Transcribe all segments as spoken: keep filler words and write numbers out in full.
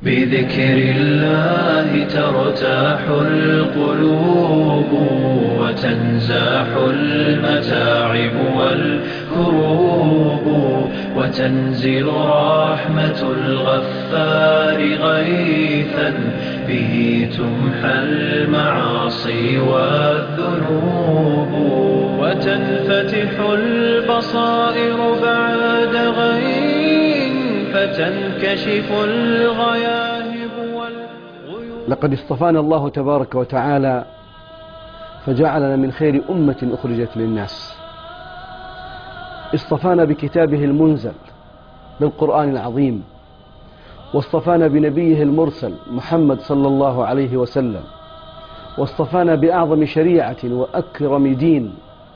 بذكر الله ترتاح القلوب وتنزاح المتاعب والكروب وتنزل رحمة الغفار غيثا به تمحى المعاصي والذنوب وتنفتح البصائر بعد غين فتنكشف الغياهب والغيوب. لقد اصطفانا الله تبارك وتعالى فجعلنا من خير أمة أخرجت للناس. اصطفانا بكتابه المنزل بالقرآن العظيم، واصطفانا بنبيه المرسل محمد صلى الله عليه وسلم، واصطفانا بأعظم شريعة وأكرم دين.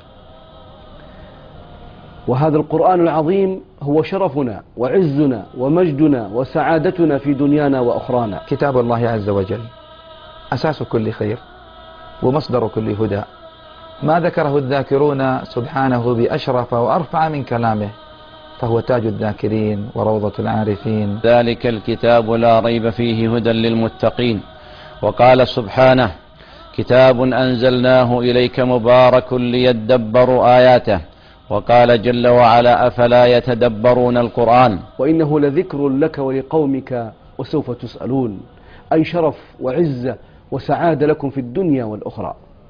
وهذا القرآن العظيم هو شرفنا وعزنا ومجدنا وسعادتنا في دنيانا وأخرانا. كتاب الله عز وجل أساس كل خير ومصدر كل هدى، ما ذكره الذاكرون سبحانه بأشرف وأرفع من كلامه، فهو تاج الذاكرين وروضة العارفين. ذلك الكتاب لا ريب فيه هدى للمتقين. وقال سبحانه: كتاب أنزلناه إليك مبارك ليدبروا آياته. وقال جل وعلا: أفلا يتدبرون القرآن وإنه لذكر لك ولقومك وسوف تسألون، أي شرف وعزة وسعادة لكم في الدنيا والأخرى.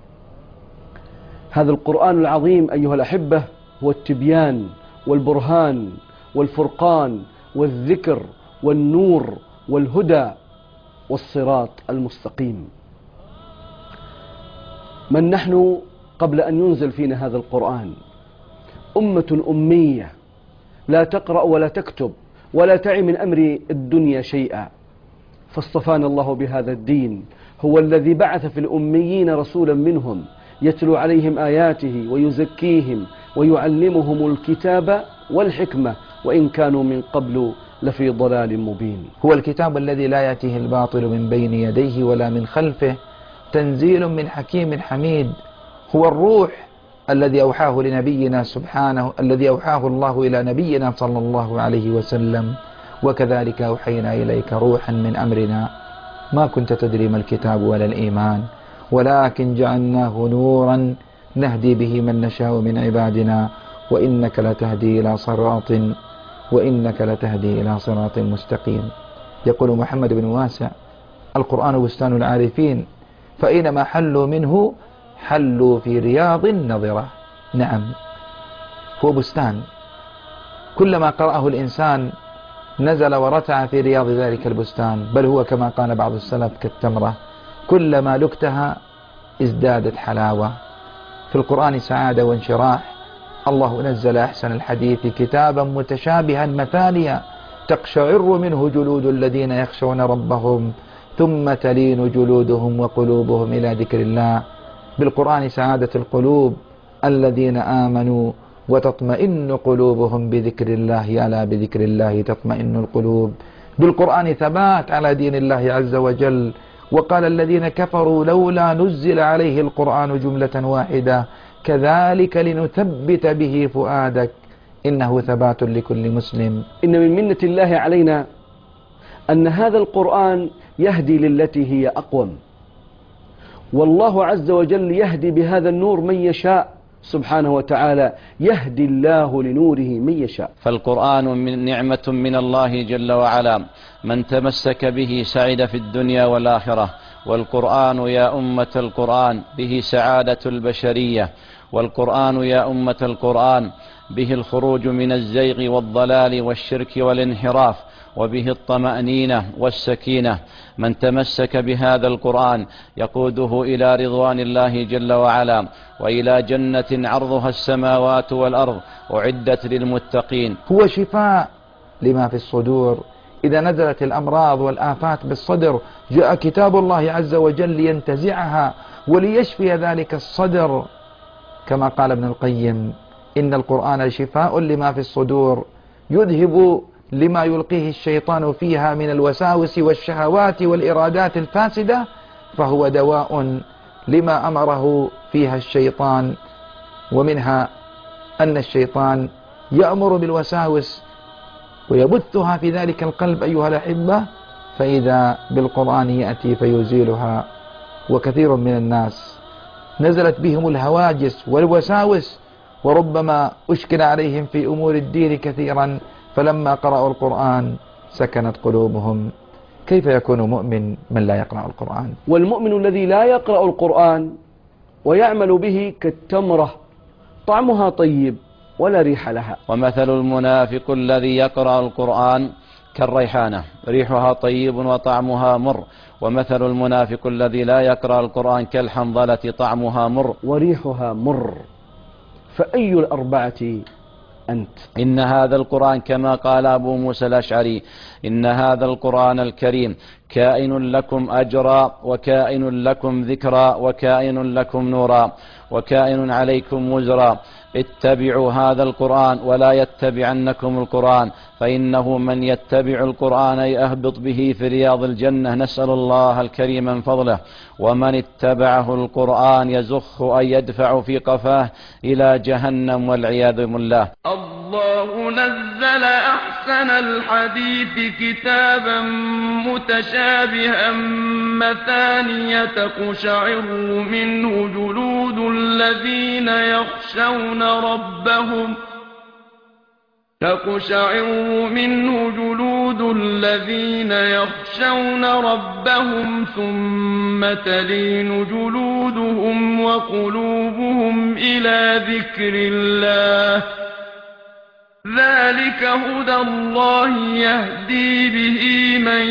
هذا القرآن العظيم أيها الأحبة هو التبيان والبرهان والفرقان والذكر والنور والهدى والصراط المستقيم. من نحن قبل أن ينزل فينا هذا القرآن؟ أمة أمية لا تقرأ ولا تكتب ولا تعي من أمر الدنيا شيئا، فاصطفانا الله بهذا الدين. هو الذي بعث في الأميين رسولا منهم يتلو عليهم آياته ويزكيهم ويعلمهم الكتاب والحكمة وإن كانوا من قبل لفي ضلال مبين. هو الكتاب الذي لا يأتيه الباطل من بين يديه ولا من خلفه، تنزيل من حكيم حميد. هو الروح الذي أوحاه لنبينا سبحانه، الذي أوحاه الله إلى نبينا صلى الله عليه وسلم. وكذلك أوحينا إليك روحا من أمرنا ما كنت تدري ما الكتاب ولا الإيمان، ولكن جعلناه نورا نهدي به من نشاء من عبادنا وإنك لتهدي إلى صراط وإنك لتهدي إلى صراط مستقيم. يقول محمد بن واسع: القرآن بستان العارفين، فأينما حلوا منه حلوا في رياض نظرة. نعم، هو بستان، كلما قرأه الإنسان نزل ورتع في رياض ذلك البستان، بل هو كما قال بعض السلف كالتمرة، كلما لكتها ازدادت حلاوة. في القرآن سعادة وانشراح. الله نزل أحسن الحديث كتابا متشابها مثانيا تقشعر منه جلود الذين يخشون ربهم ثم تلين جلودهم وقلوبهم إلى ذكر الله. بالقرآن سعادة القلوب، الذين آمنوا وتطمئن قلوبهم بذكر الله، ألا بذكر الله تطمئن القلوب. بالقرآن ثبات على دين الله عز وجل. وقال الذين كفروا لولا نزل عليه القرآن جملة واحدة كذلك لنثبت به فؤادك، إنه ثبات لكل مسلم. إن من منة الله علينا أن هذا القرآن يهدي للتي هي أقوم، والله عز وجل يهدي بهذا النور من يشاء سبحانه وتعالى، يهدي الله لنوره من يشاء. فالقرآن من نعمة من الله جل وعلا، من تمسك به سعد في الدنيا والآخرة. والقرآن يا أمة القرآن به سعادة البشرية. والقرآن يا أمة القرآن به الخروج من الزيغ والضلال والشرك والانحراف، وبه الطمأنينة والسكينة. من تمسك بهذا القرآن يقوده إلى رضوان الله جل وعلا وإلى جنة عرضها السماوات والأرض أعدت للمتقين. هو شفاء لما في الصدور. إذا نزلت الأمراض والآفات بالصدر جاء كتاب الله عز وجل لينتزعها وليشفي ذلك الصدر، كما قال ابن القيم: إن القرآن شفاء لما في الصدور، يذهب لما يلقيه الشيطان فيها من الوساوس والشهوات والإرادات الفاسدة، فهو دواء لما أمره فيها الشيطان. ومنها أن الشيطان يأمر بالوساوس ويبثها في ذلك القلب أيها الأحبة، فإذا بالقرآن يأتي فيزيلها. وكثير من الناس نزلت بهم الهواجس والوساوس، وربما أشكل عليهم في أمور الدين كثيرا، فلما قرأوا القرآن سكنت قلوبهم. كيف يكون مؤمن من لا يقرأ القرآن؟ والمؤمن الذي لا يقرأ القرآن ويعمل به كالتمرة طعمها طيب ولا ريح لها. ومثل المنافق الذي يقرأ القرآن كالريحانة ريحها طيب وطعمها مر، ومثل المنافق الذي لا يقرأ القرآن كالحنظلة طعمها مر وريحها مر. فأي الأربعة أنت؟ إن هذا القرآن كما قال أبو موسى الأشعري إن هذا القرآن الكريم كائن لكم أجرا وكائن لكم ذكرا وكائن لكم نورا وكائن عليكم وزرا. اتبعوا هذا القرآن ولا يتبعنكم القرآن، فإنه من يتبع القرآن يهبط به في رياض الجنة، نسأل الله الكريم من فضله، ومن اتبعه القرآن يزخ أن يدفع في قفاه إلى جهنم والعياذ بالله. الله نزل أحسن الحديث كتابا متشابها مثانية تقشعر منه جلود الذين يخشون ربهم تقشعر منه جلود الذين يخشون ربهم ثم تلين جلودهم وقلوبهم إلى ذكر الله ذلك هدى الله يهدي به من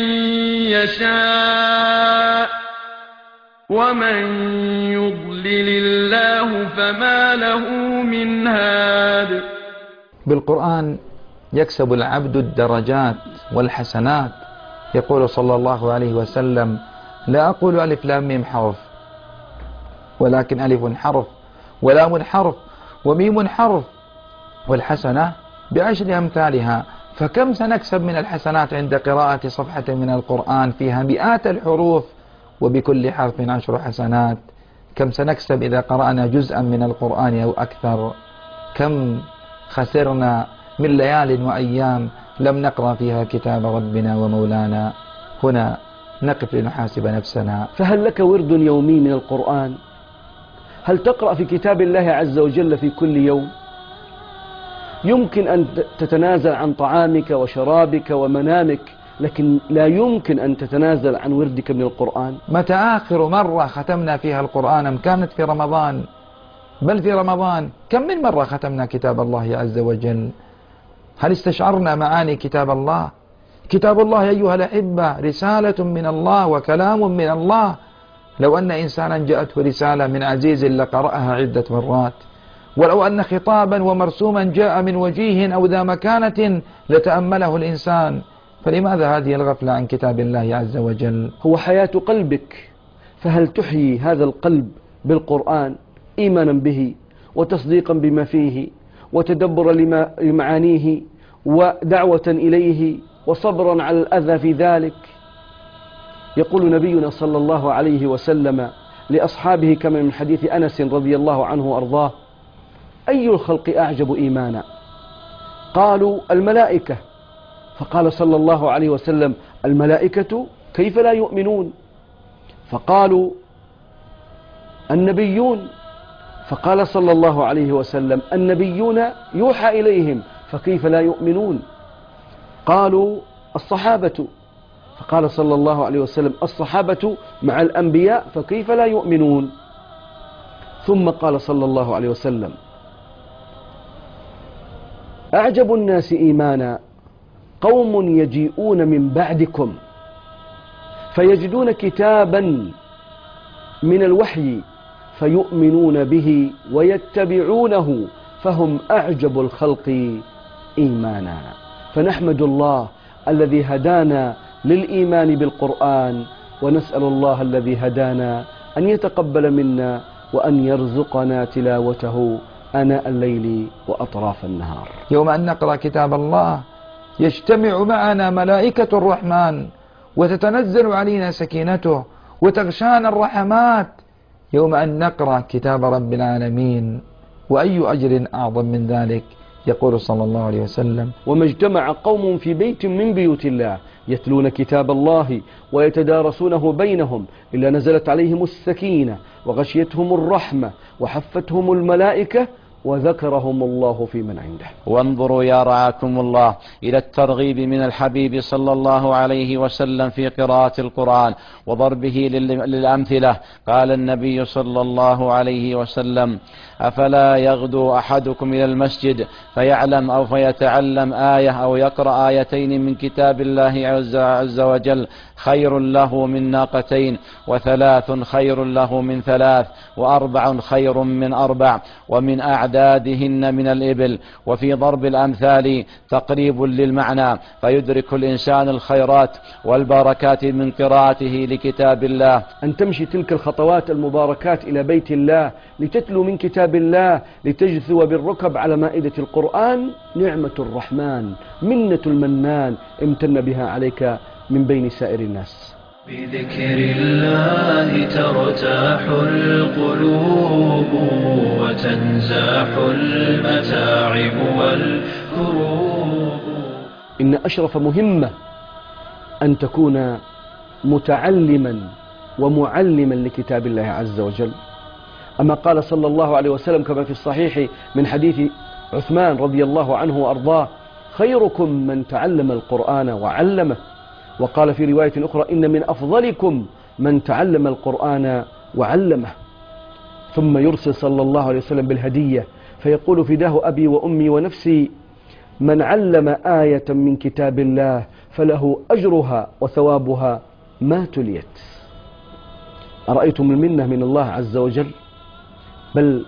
يشاء ومن يضلل الله فما له من هاد. بالقرآن يكسب العبد الدرجات والحسنات. يقول صلى الله عليه وسلم: لا أقول ألف لام ميم حرف، ولكن ألف حرف ولام حرف وميم حرف، والحسنة بعشر أمثالها. فكم سنكسب من الحسنات عند قراءة صفحة من القرآن فيها مئات الحروف وبكل حرف عشر حسنات؟ كم سنكسب إذا قرأنا جزءا من القرآن أو أكثر؟ كم خسرنا من ليال وأيام لم نقرأ فيها كتاب ربنا ومولانا؟ هنا نقف لنحاسب نفسنا. فهل لك ورد يومي من القرآن؟ هل تقرأ في كتاب الله عز وجل في كل يوم؟ يمكن أن تتنازل عن طعامك وشرابك ومنامك، لكن لا يمكن أن تتنازل عن وردك من القرآن. متى آخر مرة ختمنا فيها القرآن؟ أم كانت في رمضان؟ بل في رمضان كم من مرة ختمنا كتاب الله عز وجل؟ هل استشعرنا معاني كتاب الله؟ كتاب الله أيها الأحبة رسالة من الله وكلام من الله. لو أن إنسانا جاءته رسالة من عزيز لقرأها عدة مرات، ولو أن خطابا ومرسوما جاء من وجيه أو ذا مكانة لتأمله الإنسان. فلماذا هذه الغفلة عن كتاب الله عز وجل؟ هو حياة قلبك، فهل تحيي هذا القلب بالقرآن إيمانا به وتصديقا بما فيه وتدبرا لمعانيه ودعوة إليه وصبرا على الأذى في ذلك؟ يقول نبينا صلى الله عليه وسلم لأصحابه كما من حديث أنس رضي الله عنه وأرضاه: أي الخلق أعجب إيمانا؟ قالوا: الملائكة. فقال صلى الله عليه وسلم: الملائكة كيف لا يؤمنون؟ فقالوا: النبيون. فقال صلى الله عليه وسلم: النبيون يوحى إليهم فكيف لا يؤمنون؟ قالوا: الصحابة. فقال صلى الله عليه وسلم: الصحابة مع الأنبياء فكيف لا يؤمنون؟ ثم قال صلى الله عليه وسلم: أعجب الناس إيمانا قوم يجيئون من بعدكم فيجدون كتابا من الوحي فيؤمنون به ويتبعونه فهم أعجب الخلق إيمانا. فنحمد الله الذي هدانا للإيمان بالقرآن، ونسأل الله الذي هدانا أن يتقبل منا وأن يرزقنا تلاوته آناء الليل وأطراف النهار. يوم أن نقرأ كتاب الله يجتمع معنا ملائكة الرحمن وتتنزل علينا سكينته وتغشانا الرحمات يوم أن نقرأ كتاب رب العالمين. وأي أجر أعظم من ذلك؟ يقول صلى الله عليه وسلم: وما اجتمع قوم في بيت من بيوت الله يتلون كتاب الله ويتدارسونه بينهم إلا نزلت عليهم السكينة وغشيتهم الرحمة وحفتهم الملائكة وذكرهم الله في من عنده. وانظروا يا رعاكم الله إلى الترغيب من الحبيب صلى الله عليه وسلم في قراءة القرآن وضربه للأمثلة. قال النبي صلى الله عليه وسلم: أفلا يغدو أحدكم إلى المسجد فيعلم أو فيتعلم آية أو يقرأ آيتين من كتاب الله عز وجل خير له من ناقتين، وثلاث خير له من ثلاث، وأربع خير من أربع، ومن أعدادهن من الإبل. وفي ضرب الأمثال تقريب للمعنى، فيدرك الإنسان الخيرات والبركات من قراءته لكتاب الله. أن تمشي تلك الخطوات المباركات إلى بيت الله لتتلو من كتاب الله، لتجثو بالركب على مائدة القرآن، نعمة الرحمن، منة المنان امتن بها عليك من بين سائر الناس. بذكر الله ترتاح القلوب وتنزاح المتاعب والكروب. إن أشرف مهمة أن تكون متعلما ومعلما لكتاب الله عز وجل. أما قال صلى الله عليه وسلم كما في الصحيح من حديث عثمان رضي الله عنه وأرضاه: خيركم من تعلم القرآن وعلمه. وقال في رواية أخرى: إن من أفضلكم من تعلم القرآن وعلمه. ثم يرسل صلى الله عليه وسلم بالهدية فيقول: فداه أبي وأمي ونفسي، من علم آية من كتاب الله فله أجرها وثوابها ما تليت. أرأيتم المنة من الله عز وجل؟ بل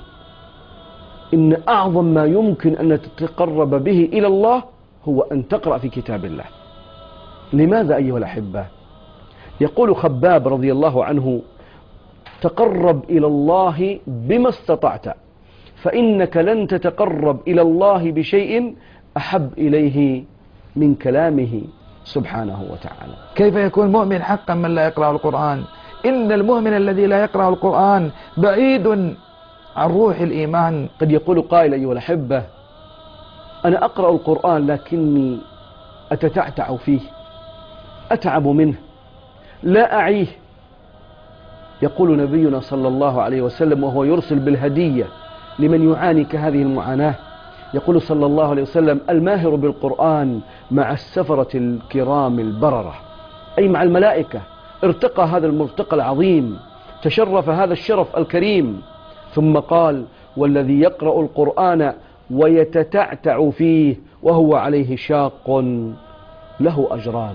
إن أعظم ما يمكن أن تتقرب به إلى الله هو أن تقرأ في كتاب الله. لماذا أيها الأحبة؟ يقول خباب رضي الله عنه: تقرب إلى الله بما استطعت، فإنك لن تتقرب إلى الله بشيء أحب إليه من كلامه سبحانه وتعالى. كيف يكون مؤمن حقا من لا يقرأ القرآن؟ إن المؤمن الذي لا يقرأ القرآن بعيد عن روح الإيمان. قد يقول قائل أيها الأحبة: أنا أقرأ القرآن لكني أتتعتع فيه، أتعب منه، لا أعيه. يقول نبينا صلى الله عليه وسلم وهو يرسل بالهدية لمن يعاني كهذه المعاناة، يقول صلى الله عليه وسلم: الماهر بالقرآن مع السفرة الكرام البررة، أي مع الملائكة. ارتقى هذا المرتقى العظيم، تشرف هذا الشرف الكريم. ثم قال: والذي يقرأ القرآن ويتتعتع فيه وهو عليه شاق له أجران: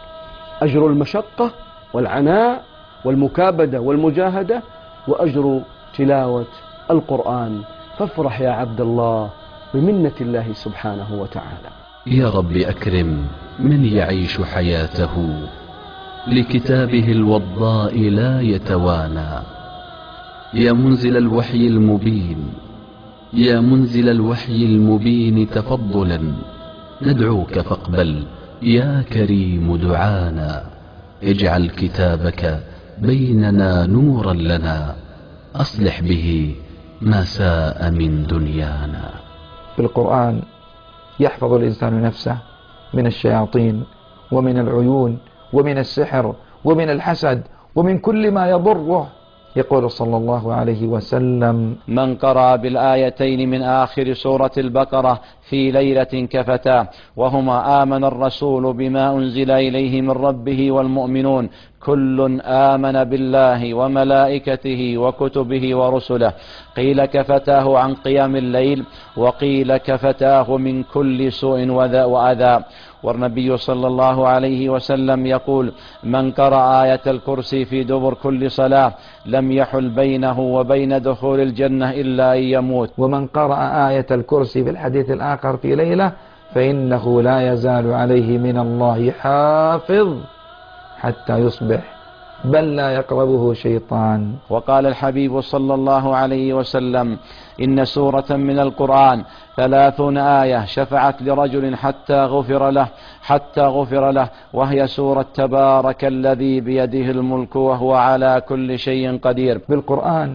أجر المشقة والعناء والمكابدة والمجاهدة، وأجر تلاوة القرآن. فافرح يا عبد الله بمنة الله سبحانه وتعالى. يا رب أكرم من يعيش حياته لكتابه الوضاء لا يتوانى. يا منزل الوحي المبين، يا منزل الوحي المبين تفضلا ندعوك فاقبل يا كريم دعانا. اجعل كتابك بيننا نورا لنا، أصلح به ما ساء من دنيانا. بالقرآن يحفظ الإنسان نفسه من الشياطين ومن العيون ومن السحر ومن الحسد ومن كل ما يضره. يقول صلى الله عليه وسلم: من قرأ بالآيتين من آخر سورة البقرة في ليلة كفتاه، وهما آمن الرسول بما أنزل إليه من ربه والمؤمنون كل آمن بالله وملائكته وكتبه ورسله. قيل كفتاه عن قيام الليل، وقيل كفتاه من كل سوء وأذى. والنبي صلى الله عليه وسلم يقول: من قرأ آية الكرسي في دبر كل صلاة لم يحل بينه وبين دخول الجنة إلا أن يموت. ومن قرأ آية الكرسي في الحديث الآخر في ليلة فإنه لا يزال عليه من الله حافظ حتى يصبح، بل لا يقربه شيطان. وقال الحبيب صلى الله عليه وسلم: إن سورة من القرآن ثلاثون آية شفعت لرجل حتى غفر له حتى غفر له وهي سورة تبارك الذي بيده الملك وهو على كل شيء قدير. بالقرآن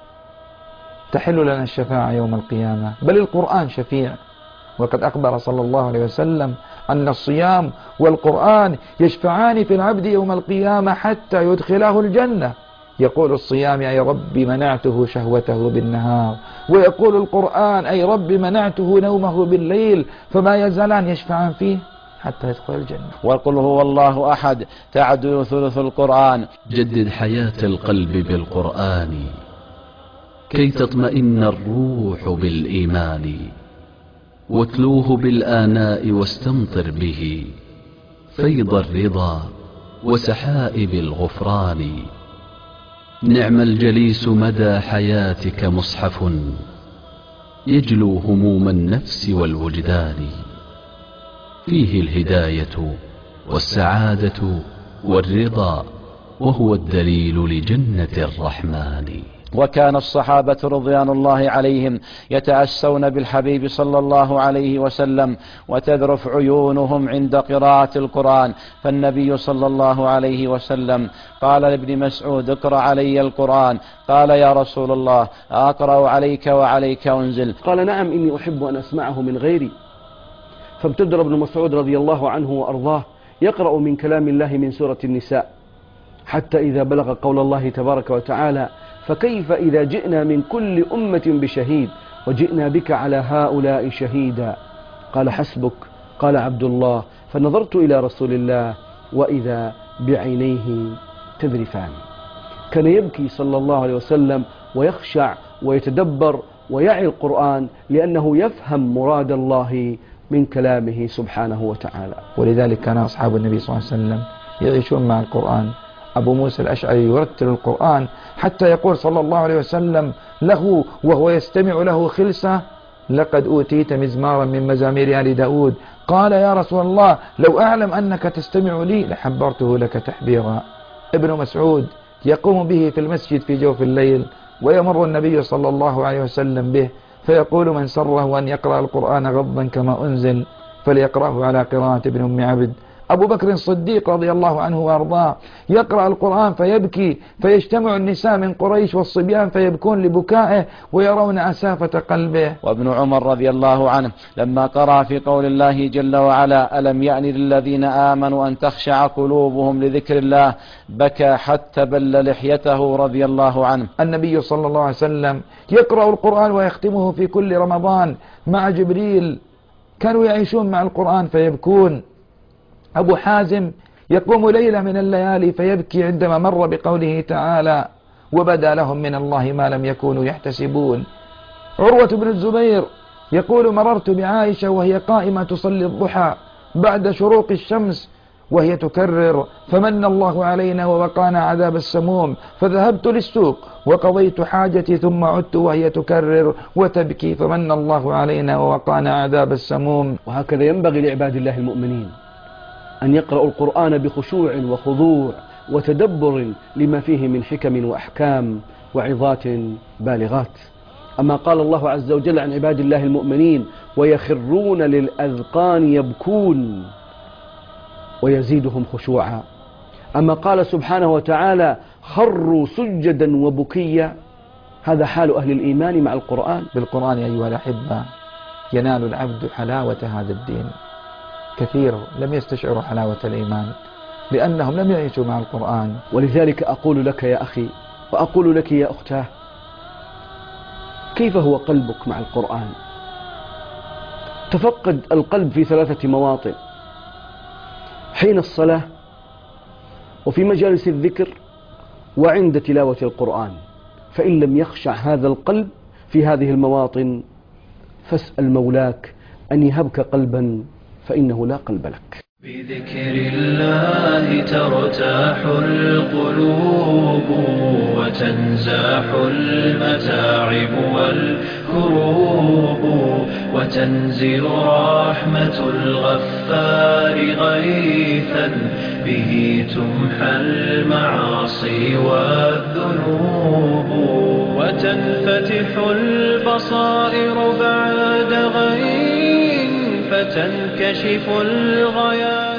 تحل لنا الشفاعة يوم القيامة، بل القرآن شفيع. وقد أخبر صلى الله عليه وسلم أن الصيام والقرآن يشفعان في العبد يوم القيامة حتى يدخله الجنة. يقول الصيام أي رب منعته شهوته بالنهار، ويقول القرآن أي رب منعته نومه بالليل، فما يزالان يشفعان فيه حتى يدخل الجنة. وقل هو الله أحد تعدل ثلث القرآن. جدد حياة القلب بالقرآن كي تطمئن الروح بالإيمان، واتلوه بالآناء واستمطر به فيض الرضا وسحائب الغفران. نعم الجليس مدى حياتك مصحف يجلو هموم النفس والوجدان، فيه الهداية والسعادة والرضا، وهو الدليل لجنة الرحمن. وكان الصحابة رضوان الله عليهم يتأسون بالحبيب صلى الله عليه وسلم وتذرف عيونهم عند قراءة القرآن، فالنبي صلى الله عليه وسلم قال لابن مسعود اقرأ علي القرآن، قال يا رسول الله أقرأ عليك وعليك أنزل؟ قال نعم إني أحب أن أسمعه من غيري. فابتدر ابن مسعود رضي الله عنه وأرضاه يقرأ من كلام الله من سورة النساء حتى إذا بلغ قول الله تبارك وتعالى فكيف إذا جئنا من كل أمة بشهيد وجئنا بك على هؤلاء شهيدا، قال حسبك، قال عبد الله، فنظرت إلى رسول الله وإذا بعينيه تذرفان. كان يبكي صلى الله عليه وسلم ويخشع ويتدبر ويعي القرآن لأنه يفهم مراد الله من كلامه سبحانه وتعالى. ولذلك كان أصحاب النبي صلى الله عليه وسلم يعيشون مع القرآن. أبو موسى الأشعري يرتل القرآن حتى يقول صلى الله عليه وسلم له وهو يستمع له خلسة لقد أوتيت مزمارا من مزامير آل داود. قال يا رسول الله لو أعلم أنك تستمع لي لحبرته لك تحبيرا. ابن مسعود يقوم به في المسجد في جوف الليل ويمر النبي صلى الله عليه وسلم به فيقول من سره أن يقرأ القرآن غضا كما أنزل فليقرأه على قراءة ابن أم عبد. أبو بكر الصديق رضي الله عنه وأرضاه يقرأ القرآن فيبكي، فيجتمع النساء من قريش والصبيان فيبكون لبكائه ويرون أسافة قلبه. وابن عمر رضي الله عنه لما قرأ في قول الله جل وعلا ألم يأن للذين آمنوا أن تخشع قلوبهم لذكر الله بكى حتى بل لحيته رضي الله عنه. النبي صلى الله عليه وسلم يقرأ القرآن ويختمه في كل رمضان مع جبريل، كانوا يعيشون مع القرآن فيبكون. أبو حازم يقوم ليلة من الليالي فيبكي عندما مر بقوله تعالى وبدا لهم من الله ما لم يكونوا يحتسبون. عروة بن الزبير يقول مررت بعائشة وهي قائمة تصلي الضحى بعد شروق الشمس وهي تكرر فمن الله علينا ووقانا عذاب السموم، فذهبت للسوق وقضيت حاجتي ثم عدت وهي تكرر وتبكي فمن الله علينا ووقانا عذاب السموم. وهكذا ينبغي لعباد الله المؤمنين أن يقرأوا القرآن بخشوع وخضوع وتدبر لما فيه من حكم وأحكام وعظات بالغات. أما قال الله عز وجل عن عباد الله المؤمنين ويخرون للأذقان يبكون ويزيدهم خشوعا. أما قال سبحانه وتعالى خروا سجدا وبكيا، هذا حال أهل الإيمان مع القرآن. بالقرآن أيها الأحبة ينال العبد حلاوة هذا الدين. كثير لم يستشعروا حلاوة الإيمان لأنهم لم يعيشوا مع القرآن. ولذلك أقول لك يا أخي وأقول لك يا أختاه كيف هو قلبك مع القرآن؟ تفقد القلب في ثلاثة مواطن: حين الصلاة وفي مجالس الذكر وعند تلاوة القرآن. فإن لم يخشع هذا القلب في هذه المواطن فاسأل مولاك أن يهبك قلبا فإنه لا قلب لك. بذكر الله ترتاح القلوب وتنزاح المتاعب والكروب وتنزل رحمة الغفار غيثا به تمحى المعاصي والذنوب وتنفتح البصائر بعد غيث فتنكشف الغياث.